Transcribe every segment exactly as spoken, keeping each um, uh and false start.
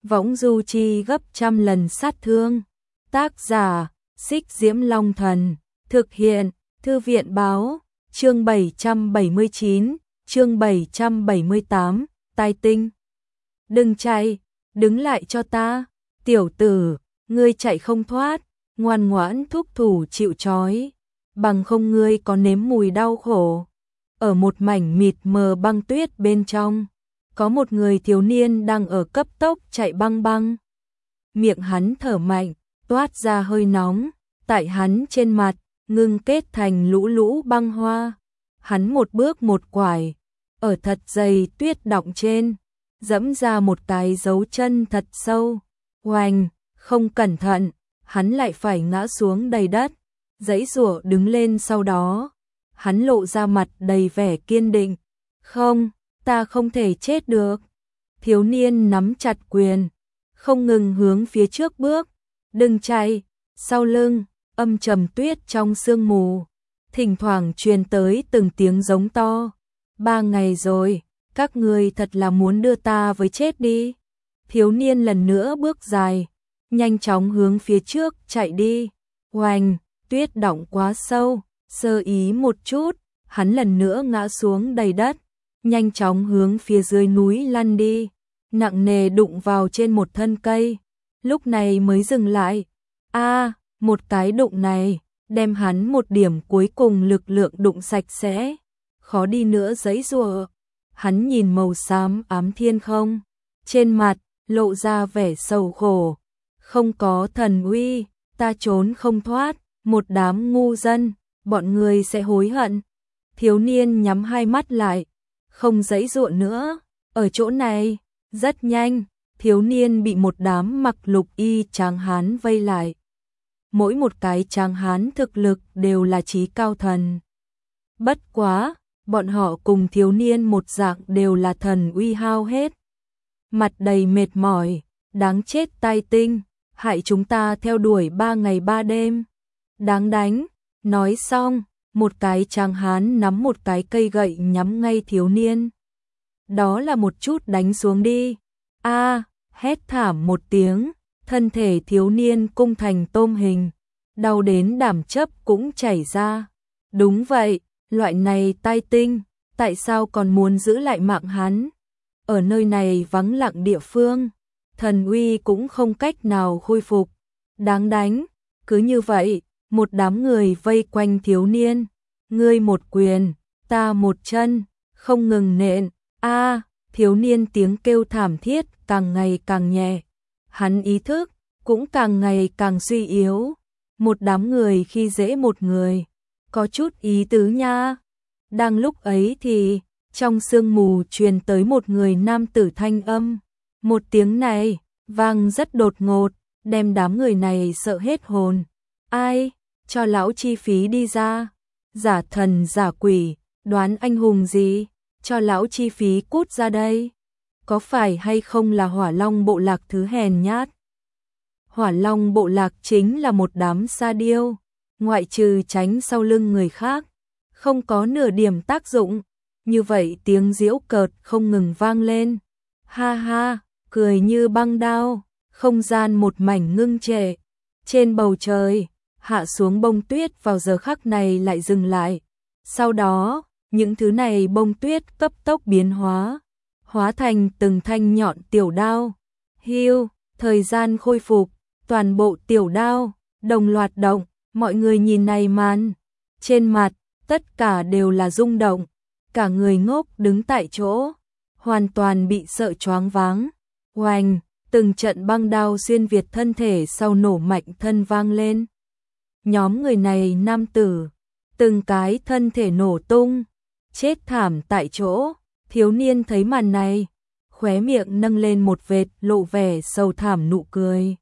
võng du chi gấp trăm lần sát thương. Tác giả, Xích Diễm Long Thần, thực hiện, Thư viện Báo, chương bảy trăm bảy mươi chín, chương bảy trăm bảy mươi tám, tai tinh. Đừng chạy, đứng lại cho ta, tiểu tử, ngươi chạy không thoát, ngoan ngoãn thúc thủ chịu trói, bằng không ngươi có nếm mùi đau khổ. Ở một mảnh mịt mờ băng tuyết bên trong, có một người thiếu niên đang ở cấp tốc chạy băng băng. Miệng hắn thở mạnh, toát ra hơi nóng, tại hắn trên mặt, ngưng kết thành lũ lũ băng hoa. Hắn một bước một quải, ở thật dày tuyết đọng trên, dẫm ra một cái dấu chân thật sâu. Oành, không cẩn thận, hắn lại phải ngã xuống đầy đất, giãy giụa đứng lên sau đó. Hắn lộ ra mặt đầy vẻ kiên định. Không, ta không thể chết được. Thiếu niên nắm chặt quyền, không ngừng hướng phía trước bước. Đừng chạy, sau lưng, âm trầm tuyết trong sương mù. Thỉnh thoảng truyền tới từng tiếng giống to. Ba ngày rồi, các ngươi thật là muốn đưa ta với chết đi. Thiếu niên lần nữa bước dài, nhanh chóng hướng phía trước chạy đi. Oành, tuyết đọng quá sâu, sơ ý một chút, hắn lần nữa ngã xuống đầy đất, nhanh chóng hướng phía dưới núi lăn đi, nặng nề đụng vào trên một thân cây, lúc này mới dừng lại. A, một cái đụng này, đem hắn một điểm cuối cùng lực lượng đụng sạch sẽ, khó đi nữa giãy giụa. Hắn nhìn màu xám ám thiên không, trên mặt lộ ra vẻ sầu khổ. Không có thần uy, ta trốn không thoát, một đám ngu dân, bọn người sẽ hối hận. Thiếu niên nhắm hai mắt lại, không giãy giụa nữa. Ở chỗ này, rất nhanh, thiếu niên bị một đám mặc lục y tráng hán vây lại. Mỗi một cái tráng hán thực lực đều là chí cao thần. Bất quá, bọn họ cùng thiếu niên một dạng đều là thần uy hao hết. Mặt đầy mệt mỏi, đáng chết tai tinh, hại chúng ta theo đuổi ba ngày ba đêm. Đáng đánh. Nói xong, một cái tráng hán nắm một cái cây gậy nhắm ngay thiếu niên. Đó là một chút đánh xuống đi. A, hét thảm một tiếng, thân thể thiếu niên cung thành tôm hình, đau đến đảm chấp cũng chảy ra. Đúng vậy, loại này tai tinh, tại sao còn muốn giữ lại mạng hắn? Ở nơi này vắng lặng địa phương, thần uy cũng không cách nào khôi phục. Đáng đánh, cứ như vậy, một đám người vây quanh thiếu niên, ngươi một quyền, ta một chân, không ngừng nện. A, thiếu niên tiếng kêu thảm thiết càng ngày càng nhẹ, hắn ý thức cũng càng ngày càng suy yếu. Một đám người khi dễ một người, có chút ý tứ nha. Đang lúc ấy thì, trong sương mù truyền tới một người nam tử thanh âm. Một tiếng này, vang rất đột ngột, đem đám người này sợ hết hồn. Ai, cho lão chi phí đi ra. Giả thần giả quỷ, đoán anh hùng gì, cho lão chi phí cút ra đây. Có phải hay không là Hỏa Long bộ lạc thứ hèn nhát? Hỏa Long bộ lạc chính là một đám sa điêu, ngoại trừ tránh sau lưng người khác, không có nửa điểm tác dụng. Như vậy tiếng giễu cợt không ngừng vang lên. Ha ha, cười như băng đao, không gian một mảnh ngưng trệ. Trên bầu trời, hạ xuống bông tuyết vào giờ khắc này lại dừng lại. Sau đó, những thứ này bông tuyết cấp tốc biến hóa, hóa thành từng thanh nhọn tiểu đao. Hiu, thời gian khôi phục, toàn bộ tiểu đao đồng loạt động, mọi người nhìn này màn, trên mặt tất cả đều là rung động, cả người ngốc đứng tại chỗ, hoàn toàn bị sợ choáng váng. Oành, từng trận băng đao xuyên việt thân thể sau nổ mạnh thân vang lên. Nhóm người này nam tử, từng cái thân thể nổ tung, chết thảm tại chỗ. Thiếu niên thấy màn này, khóe miệng nâng lên một vệt lộ vẻ sầu thảm nụ cười.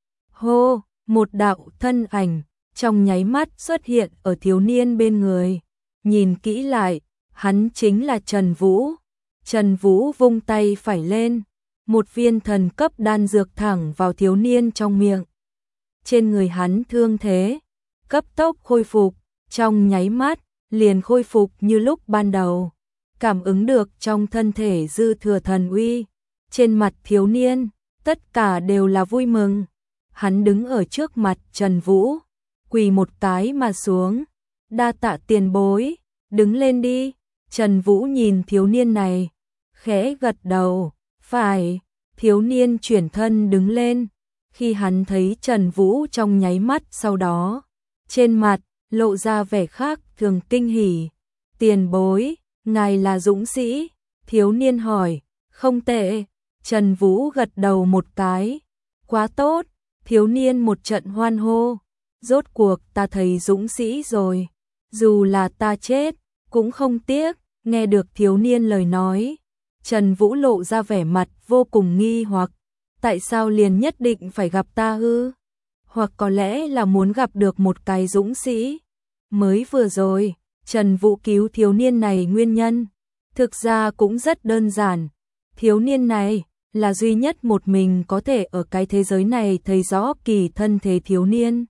Hô, một đạo thân ảnh trong nháy mắt xuất hiện ở thiếu niên bên người. Nhìn kỹ lại, hắn chính là Trần Vũ. Trần Vũ vung tay phải lên, một viên thần cấp đan dược thẳng vào thiếu niên trong miệng. Trên người hắn thương thế cấp tốc khôi phục, trong nháy mắt liền khôi phục như lúc ban đầu. Cảm ứng được trong thân thể dư thừa thần uy, trên mặt thiếu niên tất cả đều là vui mừng. Hắn đứng ở trước mặt Trần Vũ, quỳ một cái mà xuống, đa tạ tiền bối, đứng lên đi. Trần Vũ nhìn thiếu niên này, khẽ gật đầu, phải. Thiếu niên chuyển thân đứng lên, khi hắn thấy Trần Vũ trong nháy mắt sau đó, trên mặt lộ ra vẻ khác thường kinh hỉ. Tiền bối, ngài là dũng sĩ? Thiếu niên hỏi. Không tệ. Trần Vũ gật đầu một cái. Quá tốt. Thiếu niên một trận hoan hô. Rốt cuộc ta thấy dũng sĩ rồi. Dù là ta chết, cũng không tiếc. Nghe được thiếu niên lời nói, Trần Vũ lộ ra vẻ mặt vô cùng nghi hoặc. Tại sao liền nhất định phải gặp ta ư? Hoặc có lẽ là muốn gặp được một cái dũng sĩ. Mới vừa rồi, Trần Vũ cứu thiếu niên này nguyên nhân, thực ra cũng rất đơn giản. Thiếu niên này là duy nhất một mình có thể ở cái thế giới này thấy rõ kỳ thân thế thiếu niên.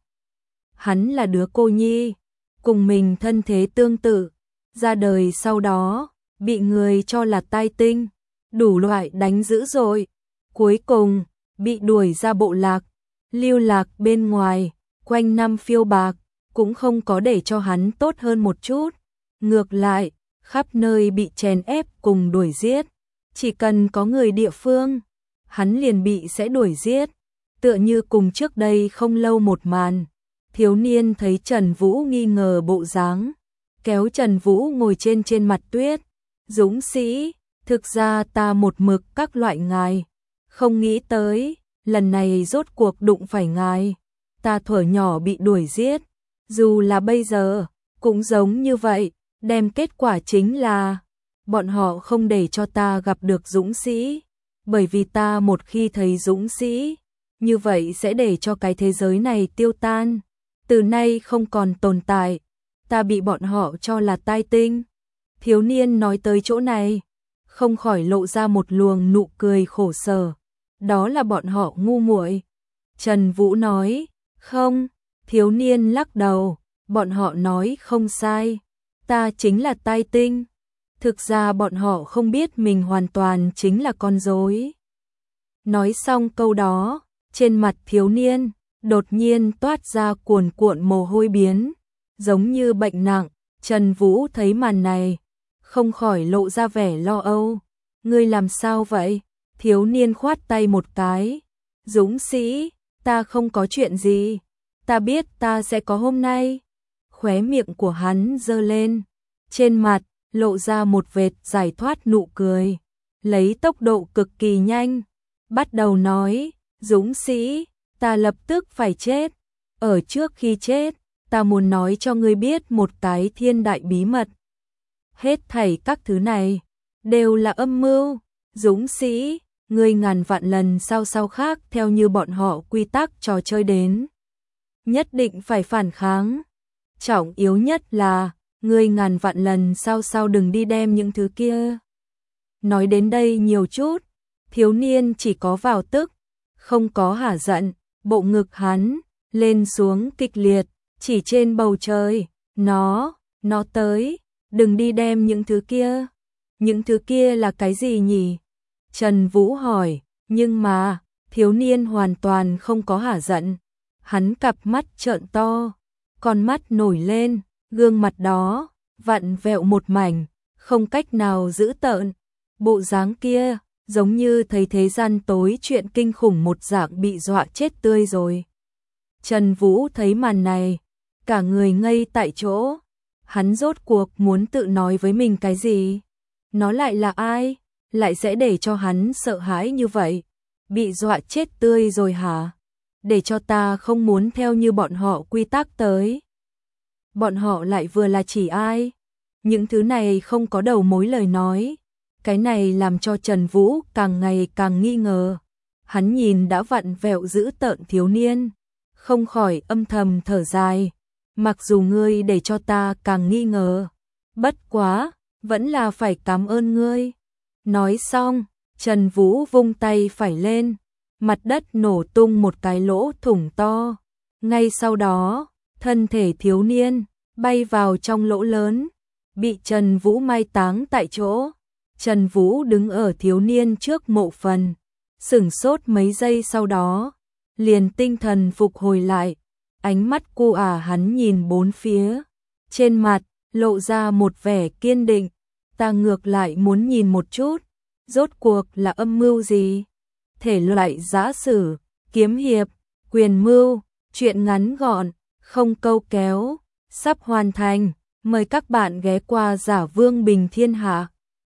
Hắn là đứa cô nhi, cùng mình thân thế tương tự, ra đời sau đó, bị người cho là tai tinh, đủ loại đánh dữ rồi. Cuối cùng, bị đuổi ra bộ lạc, lưu lạc bên ngoài, quanh năm phiêu bạc, cũng không có để cho hắn tốt hơn một chút. Ngược lại, khắp nơi bị chèn ép cùng đuổi giết. Chỉ cần có người địa phương, hắn liền bị sẽ đuổi giết. Tựa như cùng trước đây không lâu một màn, thiếu niên thấy Trần Vũ nghi ngờ bộ dáng, kéo Trần Vũ ngồi trên trên mặt tuyết. Dũng sĩ, thực ra ta một mực các loại ngài, không nghĩ tới, lần này rốt cuộc đụng phải ngài. Ta thuở nhỏ bị đuổi giết, dù là bây giờ, cũng giống như vậy, đem kết quả chính là, bọn họ không để cho ta gặp được dũng sĩ, bởi vì ta một khi thấy dũng sĩ, như vậy sẽ để cho cái thế giới này tiêu tan, từ nay không còn tồn tại, ta bị bọn họ cho là tai tinh. Thiếu niên nói tới chỗ này, không khỏi lộ ra một luồng nụ cười khổ sở, đó là bọn họ ngu muội. Trần Vũ nói, không, thiếu niên lắc đầu, bọn họ nói không sai, ta chính là tai tinh. Thực ra bọn họ không biết mình hoàn toàn chính là con rối. Nói xong câu đó, trên mặt thiếu niên đột nhiên toát ra cuồn cuộn mồ hôi biến, giống như bệnh nặng. Trần Vũ thấy màn này, không khỏi lộ ra vẻ lo âu. Ngươi làm sao vậy? Thiếu niên khoát tay một cái. Dũng sĩ, ta không có chuyện gì. Ta biết ta sẽ có hôm nay. Khóe miệng của hắn giơ lên, trên mặt lộ ra một vệt giải thoát nụ cười, lấy tốc độ cực kỳ nhanh, bắt đầu nói, dũng sĩ, ta lập tức phải chết. Ở trước khi chết, ta muốn nói cho ngươi biết một cái thiên đại bí mật. Hết thảy các thứ này đều là âm mưu. Dũng sĩ, ngươi ngàn vạn lần sao sao khác theo như bọn họ quy tắc trò chơi đến, nhất định phải phản kháng. Trọng yếu nhất là, ngươi ngàn vạn lần sao sao đừng đi đem những thứ kia. Nói đến đây nhiều chút, thiếu niên chỉ có vào tức, không có hả giận, bộ ngực hắn lên xuống kịch liệt, chỉ trên bầu trời, nó, nó tới, đừng đi đem những thứ kia. Những thứ kia là cái gì nhỉ? Trần Vũ hỏi, nhưng mà, thiếu niên hoàn toàn không có hả giận, hắn cặp mắt trợn to, con mắt nổi lên, gương mặt đó vặn vẹo một mảnh, không cách nào giữ tợn. Bộ dáng kia, giống như thấy thế gian tối chuyện kinh khủng một dạng, bị dọa chết tươi rồi. Trần Vũ thấy màn này, cả người ngây tại chỗ. Hắn rốt cuộc muốn tự nói với mình cái gì? Nó lại là ai? Lại sẽ để cho hắn sợ hãi như vậy? Bị dọa chết tươi rồi hả? Để cho ta không muốn theo như bọn họ quy tắc tới. Bọn họ lại vừa là chỉ ai? Những thứ này không có đầu mối lời nói. Cái này làm cho Trần Vũ càng ngày càng nghi ngờ. Hắn nhìn đã vặn vẹo dữ tợn thiếu niên, không khỏi âm thầm thở dài. Mặc dù ngươi để cho ta càng nghi ngờ, bất quá, vẫn là phải cảm ơn ngươi. Nói xong, Trần Vũ vung tay phải lên, mặt đất nổ tung một cái lỗ thủng to. Ngay sau đó, thân thể thiếu niên bay vào trong lỗ lớn, bị Trần Vũ mai táng tại chỗ. Trần Vũ đứng ở thiếu niên trước mộ phần, sửng sốt mấy giây sau đó, liền tinh thần phục hồi lại, ánh mắt cu ả hắn nhìn bốn phía, trên mặt lộ ra một vẻ kiên định, ta ngược lại muốn nhìn một chút, rốt cuộc là âm mưu gì? Thể loại giã sử, kiếm hiệp, quyền mưu, truyện ngắn gọn, không câu kéo, sắp hoàn thành, mời các bạn ghé qua Giả Vương Bình Thiên Hạ.